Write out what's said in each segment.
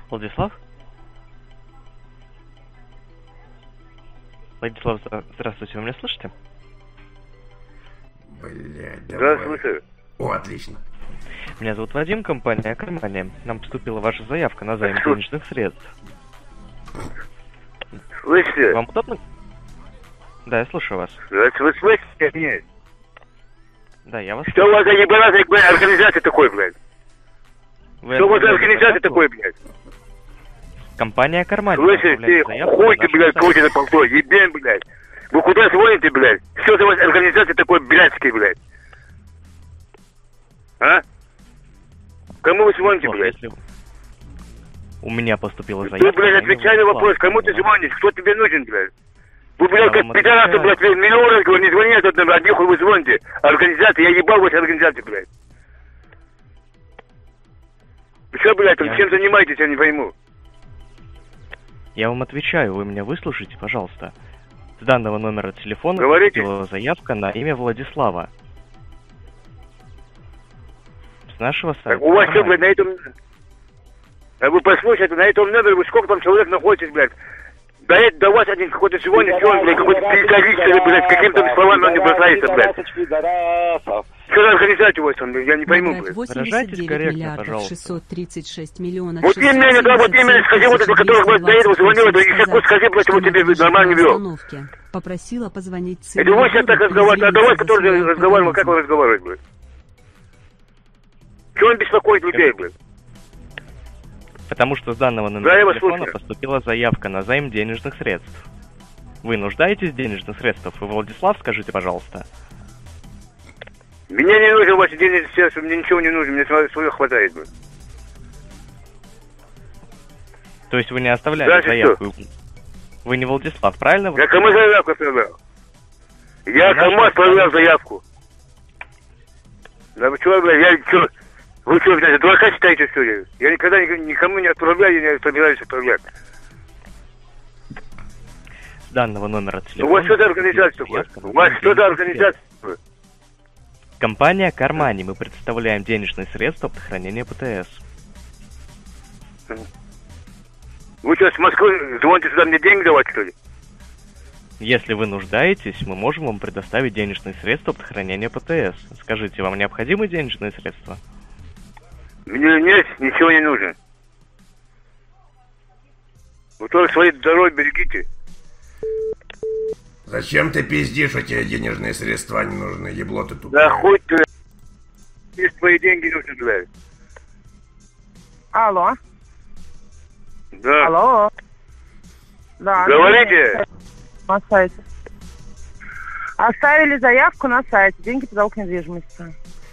Владислав? Владислав, здравствуйте, вы меня слышите? Блядь, Да, слушаю. О, отлично. Меня зовут Вадим, компания «Кармания». Нам поступила ваша заявка на займ денежных средств. Слышите? Вам удобно? Да, я слушаю вас. Вы слышите меня? Да, я вас Что у вас за ебаная, блядь, организация такой, блядь? Вы Что у вас за отправляете организация заявку? такой, блядь? Компания «Кармания». Слышишь, ты хуй ты, блядь, крути на полтой, ебен, блядь. Вы куда звоните, блядь? Что за у вас организация такой блядский, блядь? А? Кому вы звоните, блядь? У меня поступила заявка. Ты, блядь, отвечай на вопрос, кому ты звонишь, кто тебе нужен, блядь? Вы, блядь, как пидорасы, блядь, миллион раз говорю, не звони этот номер, от нихуя вы звоните. Организация, я ебал вашу организацию, блядь. Вы что, блядь, там чем занимаетесь, я не пойму. Я вам отвечаю, вы меня выслушайте, пожалуйста. С данного номера телефона Говорите. поступила заявка на имя Владислава. С нашего сайта. Так у вас что, блядь, на этом... А вы послушайте, на этом номере вы сколько там человек находитесь, блядь? До вас один какой-то сегодня, блядь, какой-то специалист, блядь, с какими-то словами он не бросается, блядь. Что за организация у вас там, я не пойму, блядь. 89 миллиардов 636 миллионов. Вот именно, да, вот именно, скажи вот это, который, блядь, до этого звонил, да, и всякую скажи, блядь, вот тебе нормально вел. Попросила позвонить Это вы сейчас так разговариваете, а до вас, который разговаривал, как вы разговариваете, блядь? Чего он беспокоит людей, блядь? Потому что с данного номера телефона поступила заявка на займ денежных средств. Вы нуждаетесь в денежных средствах? Вы Владислав, скажите, пожалуйста. Мне не нужен ваши денежные средства, мне ничего не нужно, мне своего хватает, блядь. То есть вы не оставляли заявку? Вы не Владислав, правильно? Я кому заявку оставлял? Я кому оставлял заявку? Да вы что, блядь, я что... Вы что, блядь, дурака считаете, что ли? Я никогда никому не отправляю, я не собираюсь отправлять. С данного номера телефона... У вас что за организация такое? У вас что за организация такое? Компания «Кармани». Мы представляем денежные средства под хранение ПТС. Вы что, с Москвы звоните сюда мне деньги давать, что ли? Если вы нуждаетесь, мы можем вам предоставить денежные средства под хранение ПТС. Скажите, вам необходимы денежные средства? Мне нет, ничего не нужно. Вы тоже свои здоровье берегите. Зачем ты пиздишь, у тебя денежные средства не нужны, ебло ты тут. Да хуй ты, здесь твои деньги нужны, блядь. Алло. Да. Алло. Да. Говорите. На сайте. Оставили заявку на сайте. Деньги по залог недвижимости.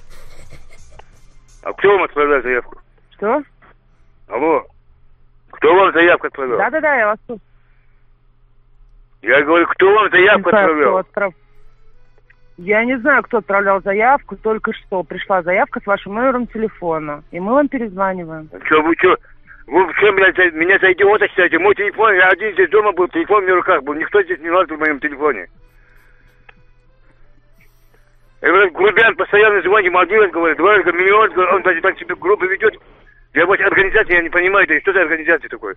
А кто вам отправлял заявку? Что? Алло. Кто вам заявку отправлял? Да, я вас слушаю. Я говорю, кто вам заявку отправлял? Я не знаю, кто отправлял заявку. Только что пришла заявка с вашим номером телефона. И мы вам перезваниваем. Вы что, блядь, меня за идиота считаете? Мой телефон, я один здесь дома был, телефон в моих руках был. Никто здесь не лазил в моем телефоне. Грубян постоянно звонит, один раз говорит, два раза, миллион, он даже так себе группу ведет. Я вот организация, я не понимаю, это что за организация такой?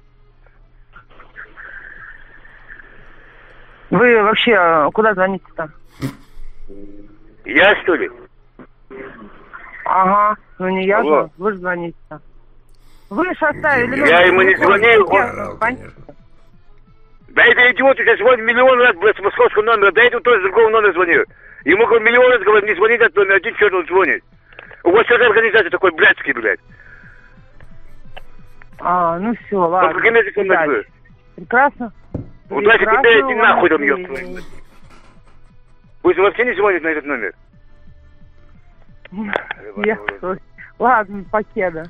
Вы вообще куда звоните-то? Я, что ли? Ага, ну не я Алло. же, вы же звоните-то. Вы же оставили... Я ему не звонил, Да это идиот, сейчас звонит миллион раз, блядь, с московского номера, да это тоже с другого номера звонил. Ему говорю, миллион раз говорю, не звонить от номера, один черт он звонит. У вас что за организация такой блядский, блядь? А, ну все, ладно. Каким языком вы? Прекрасно. Удачи тебе, иди нахуй там, ёпта. Пусть вообще не звонит на этот номер. Ладно, покеда.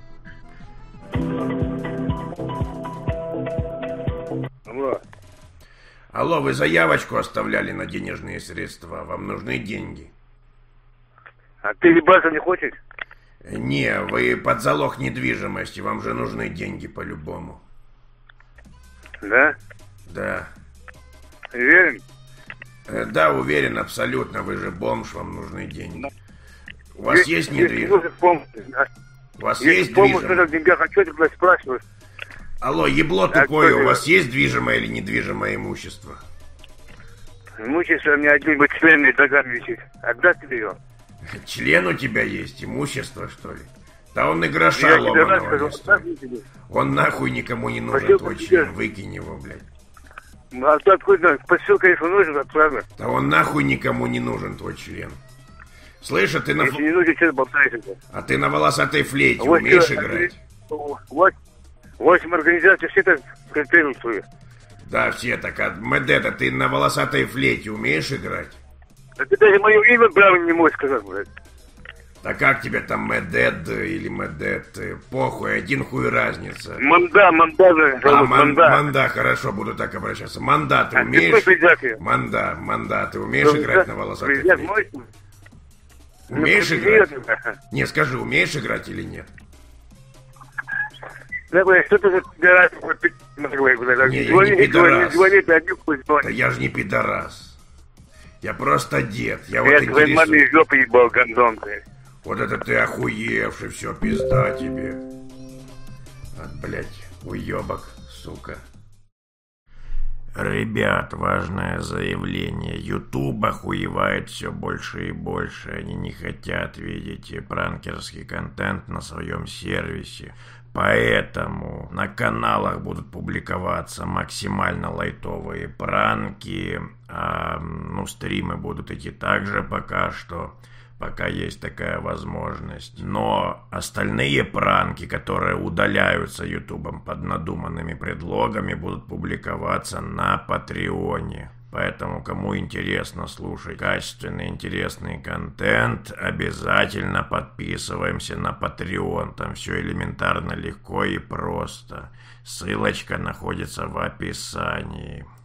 Алло, вы заявочку оставляли на денежные средства. Вам нужны деньги? А ты ебаться не хочешь? Не, вы под залог недвижимости. Вам же нужны деньги по-любому. Да? Да. Уверен? Да, уверен, абсолютно. Вы же бомж, вам нужны деньги. У вас есть недвижимость? У вас есть помощь недвижимость? в деньгах, а что ты, блядь, спрашиваешь? Алло, ебло тупое, у вас есть движимое или недвижимое имущество? Имущество у меня один член доган висит. Отдаст тебе его? Член у тебя есть, имущество, что ли? Да он и гроша ломаного не стоит. Он нахуй никому не нужен, твой член. Выкинь его, блядь. А то откуда? Посыл, конечно, нужен, отправно. Да он нахуй никому не нужен, твой член. Слышь, а ты на... Если не нужен, что болтаешься? А ты на волосатой флейте умеешь играть? 8 организаций все так контролируют. Да, все так. А Медет, ты на волосатой флейте умеешь играть? А ты даже мое имя правильно не можешь сказать, блядь. Да как тебе там Медет или Медет? Похуй, один хуй разница. Манда. Манда, хорошо, буду так обращаться. Манда, ты умеешь? Манда, ты умеешь играть на волосатой флейте? Умеешь играть? Не, скажи, умеешь играть или нет? Да, блядь, что ты за пидорас? Не, я не пидорас. Да я же не пидорас. Я просто дед. Я вот твоей маме жопу ебал, гондон, блядь. Вот это ты охуевший, все, пизда тебе. Блядь, уебок, сука. Ребят, важное заявление. YouTube охуевает все больше и больше. Они не хотят видеть пранкерский контент на своем сервисе. Поэтому на каналах будут публиковаться максимально лайтовые пранки. Стримы будут идти также пока что. Пока есть такая возможность. Но остальные пранки, которые удаляются ютубом под надуманными предлогами, будут публиковаться на Патреоне. Поэтому, кому интересно слушать качественный, интересный контент, обязательно подписываемся на Patreon. Там все элементарно, легко и просто. Ссылочка находится в описании.